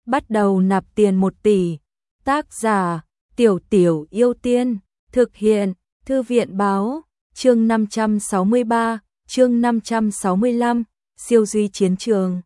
bắt đầu nạp tiền 1 tỷ. Tác giả, Tiểu Tiểu Yêu Tiên, thực hiện, Thư viện báo, chương 563, chương 565, siêu duy chiến trường.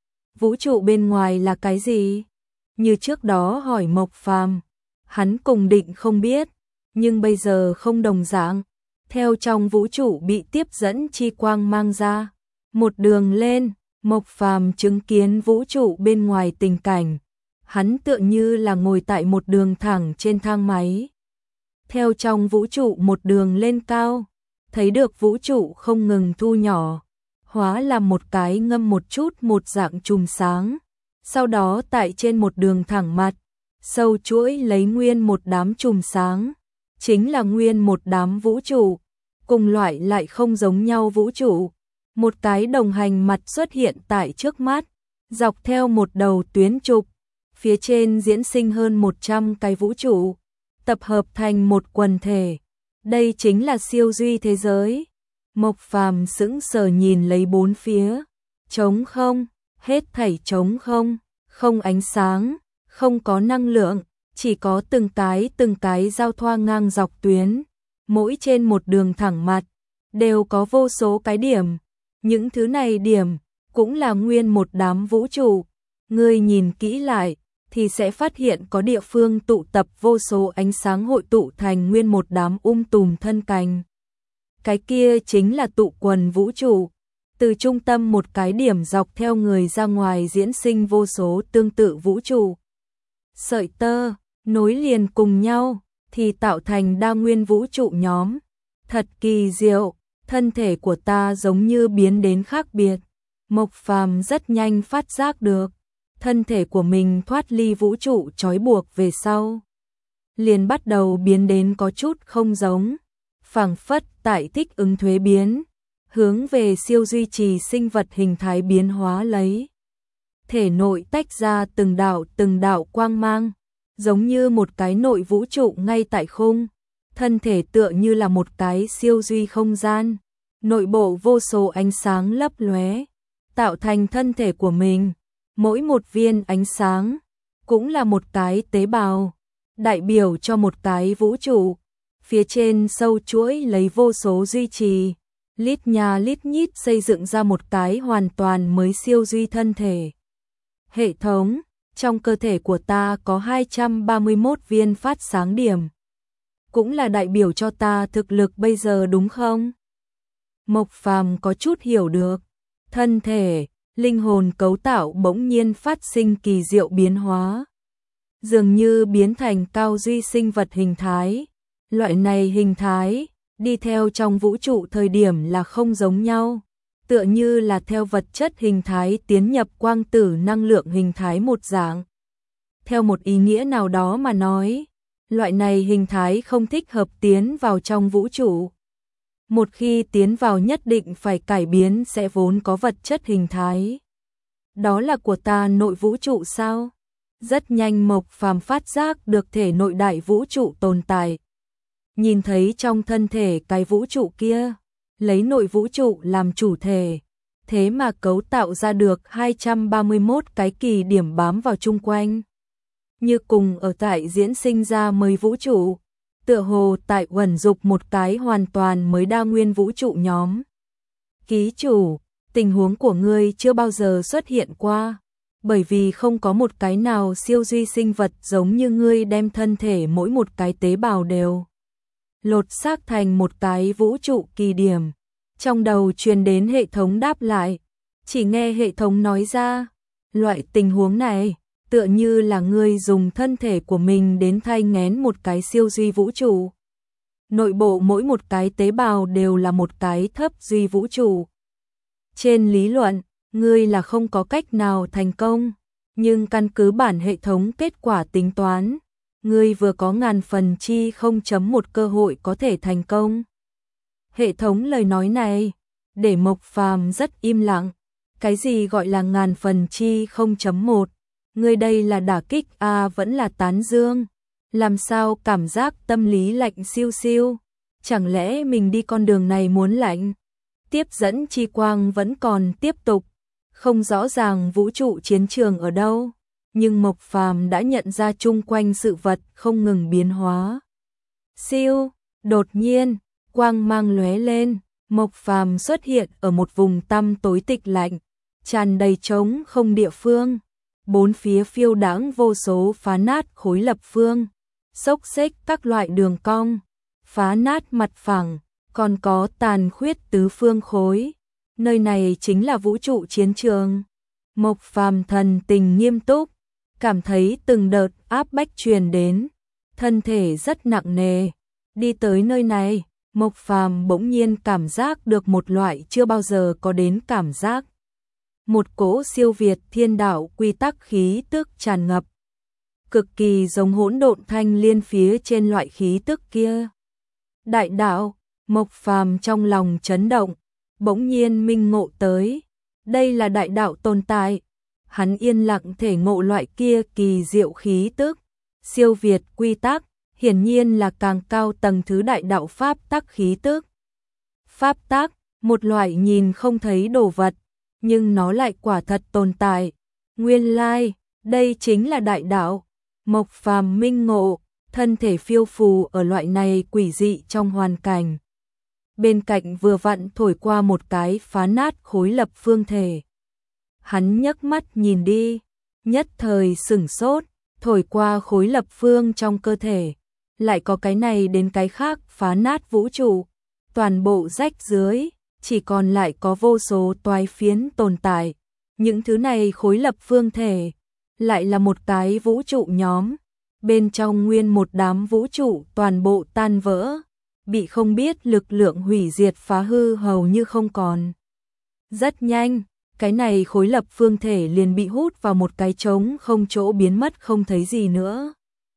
Vũ trụ bên ngoài là cái gì? Như trước đó hỏi Mộc Phàm, hắn cùng định không biết, nhưng bây giờ không đồng dạng. Theo trong vũ trụ bị tiếp dẫn chi quang mang ra, một đường lên, Mộc Phàm chứng kiến vũ trụ bên ngoài tình cảnh. Hắn tựa như là ngồi tại một đường thẳng trên thang máy. Theo trong vũ trụ một đường lên cao, thấy được vũ trụ không ngừng thu nhỏ, hóa làm một cái ngâm một chút một dạng chùm sáng. Sau đó tại trên một đường thẳng mặt, sâu chuỗi lấy nguyên một đám chùm sáng, chính là nguyên một đám vũ trụ, cùng loại lại không giống nhau vũ trụ. Một cái đồng hành mặt xuất hiện tại trước mắt, dọc theo một đầu tuyến trục, phía trên diễn sinh hơn 100 cái vũ trụ, tập hợp thành một quần thể. Đây chính là siêu duy thế giới. Mộc Phàm sững sờ nhìn lấy bốn phía, trống không, hết thảy trống không, không ánh sáng, không có năng lượng, chỉ có từng cái giao thoa ngang dọc tuyến, mỗi trên một đường thẳng mặt đều có vô số cái điểm. Những thứ này điểm cũng là nguyên một đám vũ trụ. Ngươi nhìn kỹ lại thì sẽ phát hiện có địa phương tụ tập vô số ánh sáng hội tụ thành nguyên một đám tùm thân cành. Cái kia chính là tụ quần vũ trụ. Từ trung tâm một cái điểm dọc theo người ra ngoài diễn sinh vô số tương tự vũ trụ. Sợi tơ nối liền cùng nhau thì tạo thành đa nguyên vũ trụ nhóm. Thật kỳ diệu, thân thể của ta giống như biến đến khác biệt. Mộc Phàm rất nhanh phát giác được, thân thể của mình thoát ly vũ trụ trói buộc về sau, liền bắt đầu biến đến có chút không giống, phảng phất tại thích ứng thuế biến, hướng về siêu duy trì sinh vật hình thái biến hóa lấy. Thể nội tách ra từng đạo quang mang, giống như một cái nội vũ trụ ngay tại khung. Thân thể tựa như là một cái siêu duy không gian, nội bộ vô số ánh sáng lấp lóe, tạo thành thân thể của mình. Mỗi một viên ánh sáng cũng là một cái tế bào, đại biểu cho một cái vũ trụ. Phía trên sâu chuỗi lấy vô số duy trì, lít nha lít nhít xây dựng ra một cái hoàn toàn mới siêu duy thân thể. Hệ thống, trong cơ thể của ta có 231 viên phát sáng điểm. Cũng là đại biểu cho ta thực lực bây giờ đúng không? Mộc Phàm có chút hiểu được. Thân thể, linh hồn cấu tạo bỗng nhiên phát sinh kỳ diệu biến hóa. Dường như biến thành cao duy sinh vật hình thái. Loại này hình thái, đi theo trong vũ trụ thời điểm là không giống nhau. Tựa như là theo vật chất hình thái tiến nhập quang tử năng lượng hình thái một dạng. Theo một ý nghĩa nào đó mà nói, loại này hình thái không thích hợp tiến vào trong vũ trụ. Một khi tiến vào nhất định phải cải biến sẽ vốn có vật chất hình thái. Đó là của ta nội vũ trụ sao? Rất nhanh Mộc Phàm phát giác được thể nội đại vũ trụ tồn tại. Nhìn thấy trong thân thể cái vũ trụ kia, lấy nội vũ trụ làm chủ thể, thế mà cấu tạo ra được 231 cái kỳ điểm bám vào chung quanh. Như cùng ở tại diễn sinh ra mới vũ trụ, tựa hồ tại uẩn dục một cái hoàn toàn mới đa nguyên vũ trụ nhóm. Ký chủ, tình huống của ngươi chưa bao giờ xuất hiện qua, bởi vì không có một cái nào siêu duy sinh vật giống như ngươi đem thân thể mỗi một cái tế bào đều lột xác thành một cái vũ trụ kỳ điểm. Trong đầu truyền đến hệ thống đáp lại, chỉ nghe hệ thống nói ra, loại tình huống này tựa như là ngươi dùng thân thể của mình đến thay nghén một cái siêu duy vũ trụ. Nội bộ mỗi một cái tế bào đều là một cái thấp duy vũ trụ. Trên lý luận, ngươi là không có cách nào thành công, nhưng căn cứ bản hệ thống kết quả tính toán, ngươi vừa có 1000% cơ hội có thể thành công. Hệ thống lời nói này, để Mộc Phàm rất im lặng. Cái gì gọi là 1000%? Ngươi đây là đả kích vẫn là tán dương? Làm sao cảm giác tâm lý lạnh siêu siêu? Chẳng lẽ mình đi con đường này muốn lạnh? Tiếp dẫn chi quang vẫn còn tiếp tục, không rõ ràng vũ trụ chiến trường ở đâu. nhưng Mộc Phàm đã nhận ra chung quanh sự vật không ngừng biến hóa. Siêu, đột nhiên, quang mang lóe lên, Mộc Phàm xuất hiện ở một vùng tăm tối tịch lạnh, tràn đầy trống không địa phương. Bốn phía phiêu đãng vô số phá nát khối lập phương, xốc xếch các loại đường cong, phá nát mặt phẳng, còn có tàn khuyết tứ phương khối. Nơi này chính là vũ trụ chiến trường. Mộc Phàm thần tình nghiêm túc, cảm thấy từng đợt áp bách truyền đến, thân thể rất nặng nề. Đi tới nơi này, Mộc Phàm bỗng nhiên cảm giác được một loại chưa bao giờ có đến cảm giác. Một cỗ siêu việt thiên đạo quy tắc khí tức tràn ngập, cực kỳ giống hỗn độn thanh liên phía trên loại khí tức kia. Đại đạo, Mộc Phàm trong lòng chấn động, bỗng nhiên minh ngộ tới, đây là đại đạo tồn tại. Hắn yên lặng thể ngộ loại kia kỳ diệu khí tức, siêu việt quy tắc, hiển nhiên là càng cao tầng thứ đại đạo pháp tắc khí tức. Pháp tắc, một loại nhìn không thấy đồ vật, nhưng nó lại quả thật tồn tại. Nguyên lai, đây chính là đại đạo. Mộc Phàm minh ngộ, thân thể phiêu phù ở loại này quỷ dị trong hoàn cảnh. Bên cạnh vừa vặn thổi qua một cái phá nát khối lập phương thể. Hắn nhấc mắt nhìn đi, nhất thời sửng sốt, thổi qua khối lập phương trong cơ thể, lại có cái này đến cái khác phá nát vũ trụ, toàn bộ rách dưới, chỉ còn lại có vô số toái phiến tồn tại. Những thứ này khối lập phương thể, lại là một cái vũ trụ nhóm, bên trong nguyên một đám vũ trụ toàn bộ tan vỡ, bị không biết lực lượng hủy diệt phá hư hầu như không còn. Rất nhanh, cái này khối lập phương thể liền bị hút vào một cái trống không chỗ biến mất không thấy gì nữa.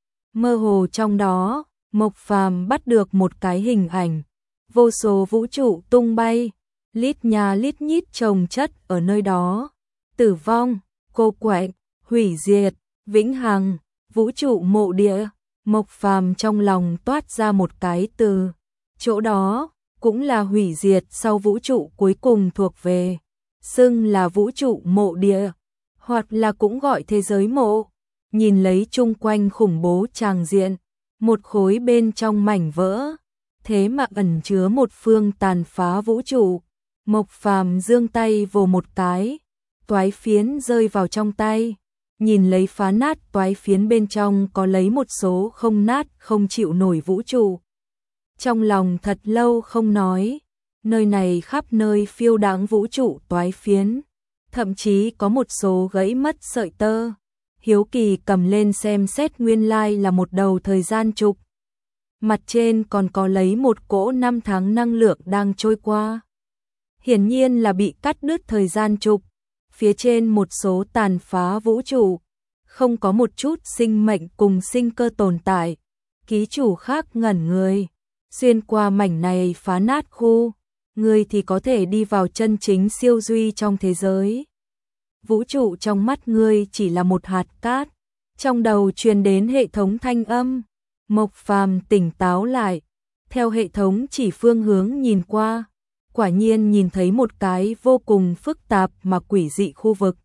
Mơ hồ trong đó, Mộc Phàm bắt được một cái hình ảnh, vô số vũ trụ tung bay, lít nhà lít nhít chồng chất ở nơi đó. Tử vong, cô quạnh, hủy diệt, vĩnh hằng, vũ trụ mộ địa. Mộc Phàm trong lòng toát ra một cái từ, chỗ đó cũng là hủy diệt sau vũ trụ cuối cùng thuộc về, xưng là vũ trụ mộ địa, hoặc là cũng gọi thế giới mộ. Nhìn lấy chung quanh khủng bố tràng diện, một khối bên trong mảnh vỡ, thế mà ẩn chứa một phương tàn phá vũ trụ. Mộc Phàm giương tay vồ một cái, toái phiến rơi vào trong tay, nhìn lấy phá nát toái phiến bên trong có lấy một số không nát không chịu nổi vũ trụ. Trong lòng thật lâu không nói, nơi này khắp nơi phiêu đãng vũ trụ toái phiến, thậm chí có một số gãy mất sợi tơ. Hiếu kỳ cầm lên xem xét, nguyên lai là một đầu thời gian trục. Mặt trên còn có lấy một cỗ năm tháng năng lượng đang trôi qua. Hiển nhiên là bị cắt đứt thời gian trục. Phía trên một số tàn phá vũ trụ, không có một chút sinh mệnh cùng sinh cơ tồn tại. Ký chủ khác ngẩn người, xuyên qua mảnh này phá nát khu, người thì có thể đi vào chân chính siêu duy trong thế giới. Vũ trụ trong mắt ngươi chỉ là một hạt cát. Trong đầu truyền đến hệ thống thanh âm. Mộc Phàm tỉnh táo lại, theo hệ thống chỉ phương hướng nhìn qua, quả nhiên nhìn thấy một cái vô cùng phức tạp mà quỷ dị khu vực.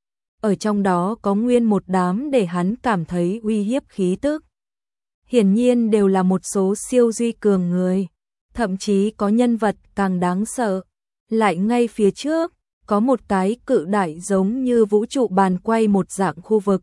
Ở trong đó có nguyên một đám để hắn cảm thấy uy hiếp khí tức. Hiển nhiên đều là một số siêu duy cường người, thậm chí có nhân vật càng đáng sợ. Lại ngay phía trước, có một cái cự đại giống như vũ trụ bàn quay một dạng khu vực.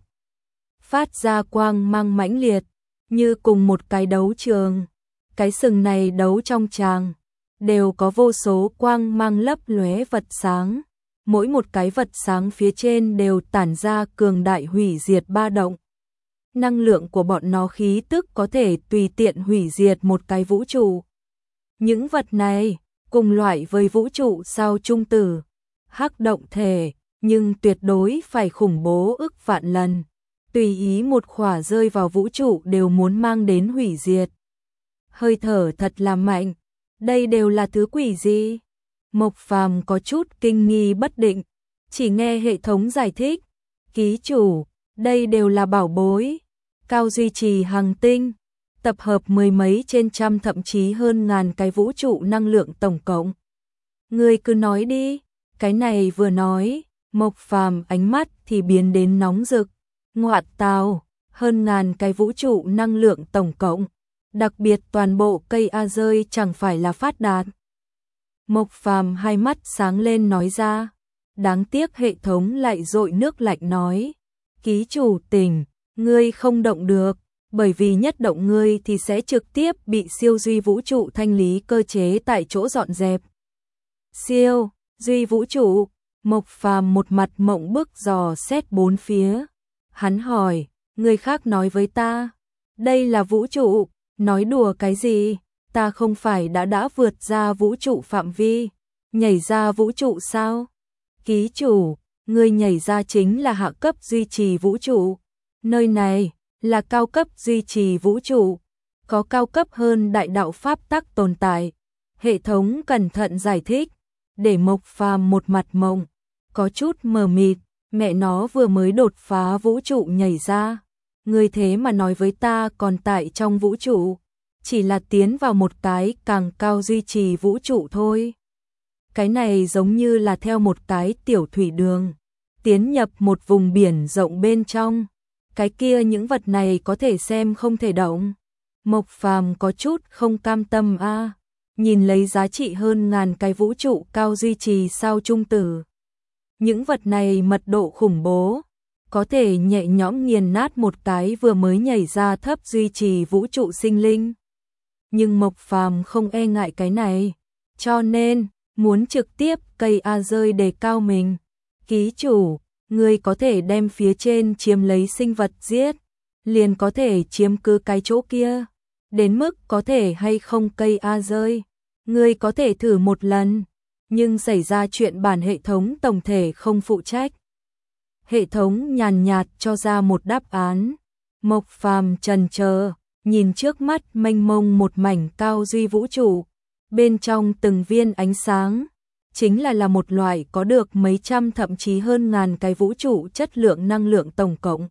Phát ra quang mang mãnh liệt, như cùng một cái đấu trường. Cái sừng này đấu trong tràng, đều có vô số quang mang lấp lóe vật sáng. Mỗi một cái vật sáng phía trên đều tản ra cường đại hủy diệt ba động. Năng lượng của bọn nó khí tức có thể tùy tiện hủy diệt một cái vũ trụ. Những vật này, cùng loại với vũ trụ sao trung tử, hắc động thể, nhưng tuyệt đối phải khủng bố ức vạn lần. Tùy ý một khỏa rơi vào vũ trụ đều muốn mang đến hủy diệt. Hơi thở thật là mạnh, đây đều là thứ quỷ gì? Mộc Phàm có chút kinh nghi bất định, chỉ nghe hệ thống giải thích. Ký chủ, đây đều là bảo bối, cao duy trì hành tinh, tập hợp mười mấy trên trăm thậm chí hơn ngàn cái vũ trụ năng lượng tổng cộng. Ngươi cứ nói đi. Cái này vừa nói, Mộc Phàm ánh mắt thì biến đến nóng rực, Ngoại tào, hơn ngàn cái vũ trụ năng lượng tổng cộng, đặc biệt toàn bộ cây A rơi chẳng phải là phát đạt. Mộc Phàm hai mắt sáng lên nói ra, đáng tiếc hệ thống lại dội nước lạnh nói, ký chủ tỉnh, ngươi không động được, bởi vì nhất động ngươi thì sẽ trực tiếp bị siêu duy vũ trụ thanh lý cơ chế tại chỗ dọn dẹp. Siêu duy vũ trụ, Mộc Phàm một mặt mộng bức dò xét bốn phía. Hắn hỏi, người khác nói với ta, đây là vũ trụ, nói đùa cái gì, ta không phải đã vượt ra vũ trụ phạm vi, nhảy ra vũ trụ sao? Ký chủ, người nhảy ra chính là hạ cấp duy trì vũ trụ, nơi này là cao cấp duy trì vũ trụ, có cao cấp hơn đại đạo pháp tắc tồn tại. Hệ thống cẩn thận giải thích, để Mộc Phàm một mặt mộng, có chút mờ mịt, mẹ nó vừa mới đột phá vũ trụ nhảy ra, người thế mà nói với ta còn tại trong vũ trụ, chỉ là tiến vào một cái càng cao duy trì vũ trụ thôi. Cái này giống như là theo một cái tiểu thủy đường, tiến nhập một vùng biển rộng bên trong, cái kia những vật này có thể xem không thể động. Mộc Phàm có chút không cam tâm a, nhìn lấy giá trị hơn ngàn cái vũ trụ cao duy trì sao trung tử. Những vật này mật độ khủng bố, có thể nhẹ nhõm nghiền nát một cái vừa mới nhảy ra thấp duy trì vũ trụ sinh linh. Nhưng Mộc Phàm không e ngại cái này, cho nên muốn trực tiếp cây A rơi đề cao mình. Ký chủ, ngươi có thể đem phía trên chiếm lấy sinh vật giết, liền có thể chiếm cứ cái chỗ kia. Đến mức có thể hay không cây A rơi, ngươi có thể thử một lần, nhưng xảy ra chuyện bản hệ thống tổng thể không phụ trách. Hệ thống nhàn nhạt cho ra một đáp án. Mộc Phàm chần chờ, nhìn trước mắt mênh mông một mảnh cao duy vũ trụ, bên trong từng viên ánh sáng, chính là một loại có được mấy trăm thậm chí hơn ngàn cái vũ trụ chất lượng năng lượng tổng cộng.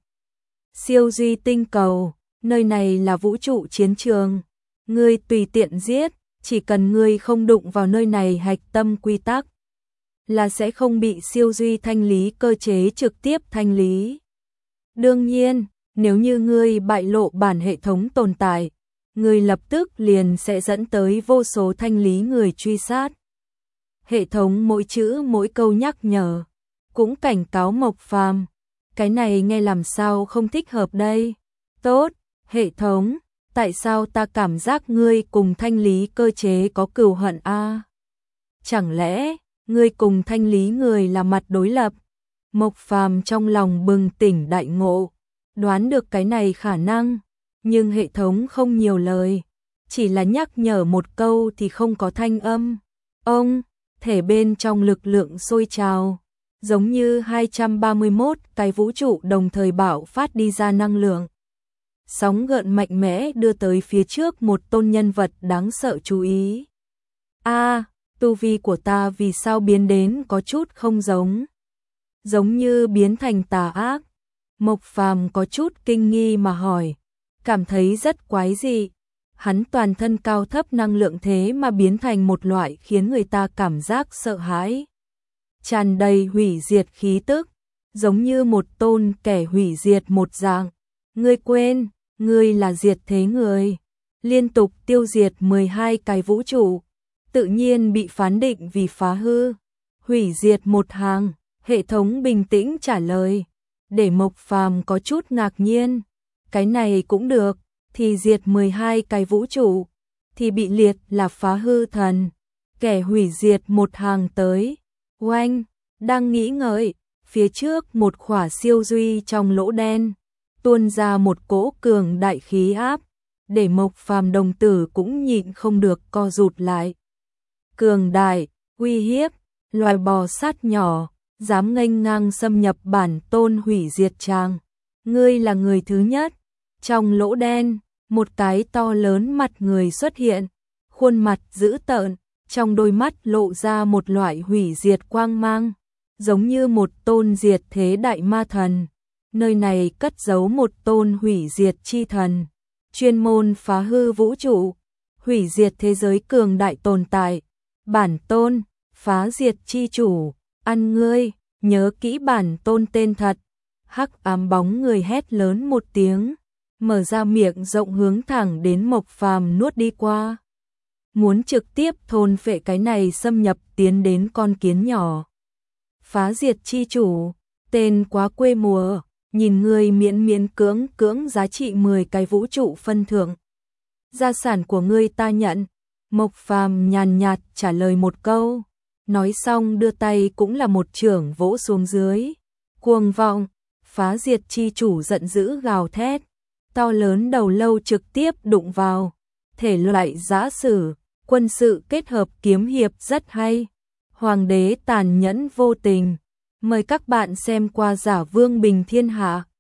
Siêu duy tinh cầu, nơi này là vũ trụ chiến trường, ngươi tùy tiện giết, chỉ cần ngươi không đụng vào nơi này hạch tâm quy tắc, là sẽ không bị siêu duy thanh lý cơ chế trực tiếp thanh lý. Đương nhiên, nếu như ngươi bại lộ bản hệ thống tồn tại, ngươi lập tức liền sẽ dẫn tới vô số thanh lý người truy sát. Hệ thống mỗi chữ mỗi câu nhắc nhở, cũng cảnh cáo Mộc Phàm, cái này nghe làm sao không thích hợp đây. Tốt, hệ thống, tại sao ta cảm giác ngươi cùng thanh lý cơ chế có cừu hận a? Chẳng lẽ ngươi cùng thanh lý người là mặt đối lập? Mộc Phàm trong lòng bừng tỉnh đại ngộ, đoán được cái này khả năng, nhưng hệ thống không nhiều lời, chỉ là nhắc nhở một câu thì không có thanh âm. Ông, thể bên trong lực lượng sôi trào, giống như 231 cái vũ trụ đồng thời bạo phát đi ra năng lượng. Sóng gợn mạnh mẽ đưa tới phía trước một tôn nhân vật đáng sợ chú ý. A, tu vi của ta vì sao biến đến có chút không giống? Giống như biến thành tà ác. Mộc Phàm có chút kinh nghi mà hỏi, cảm thấy rất quái dị. Hắn toàn thân cao thấp năng lượng thế mà biến thành một loại khiến người ta cảm giác sợ hãi. Tràn đầy hủy diệt khí tức, giống như một tôn kẻ hủy diệt một dạng. Ngươi quên, ngươi là diệt thế người. Liên tục tiêu diệt 12 cái vũ trụ, tự nhiên bị phán định vì phá hư, hủy diệt một hàng. Hệ thống bình tĩnh trả lời, để Mộc Phàm có chút ngạc nhiên. Cái này cũng được, thì diệt 12 cái vũ trụ, thì bị liệt là phá hư thần, kẻ hủy diệt một hàng tới. Oanh, đang nghĩ ngợi, phía trước một khỏa siêu duy trong lỗ đen, tuôn ra một cỗ cường đại khí áp, để Mộc Phàm đồng tử cũng nhịn không được co rụt lại. Cường đại, uy hiếp, loài bò sát nhỏ, dám nghênh ngang xâm nhập bản tôn hủy diệt tràng. Ngươi là người thứ nhất. Trong lỗ đen, một cái to lớn mặt người xuất hiện, khuôn mặt dữ tợn, trong đôi mắt lộ ra một loại hủy diệt quang mang, giống như một tôn diệt thế đại ma thần. Nơi này cất giấu một tôn hủy diệt chi thần, chuyên môn phá hư vũ trụ, hủy diệt thế giới cường đại tồn tại. Bản tôn, phá diệt chi chủ, ăn ngươi, nhớ kỹ bản tôn tên thật. Hắc ám bóng người hét lớn một tiếng, mở ra miệng rộng hướng thẳng đến Mộc Phàm nuốt đi qua. Muốn trực tiếp thôn phệ cái này xâm nhập tiến đến con kiến nhỏ. Phá diệt chi chủ, tên quá quê mùa, nhìn ngươi miễn miễn cưỡng giá trị 10 cái vũ trụ phân thưởng. Gia sản của ngươi ta nhận. Mộc Phàm nhàn nhạt trả lời một câu, nói xong đưa tay cũng là một chưởng vỗ xuống dưới. Cuồng vọng, phá diệt chi chủ giận dữ gào thét, to lớn đầu lâu trực tiếp đụng vào. Thể loại giã sử, quân sự kết hợp kiếm hiệp rất hay. Hoàng đế tàn nhẫn vô tình. Mời các bạn xem qua Giả Vương Bình Thiên Hạ.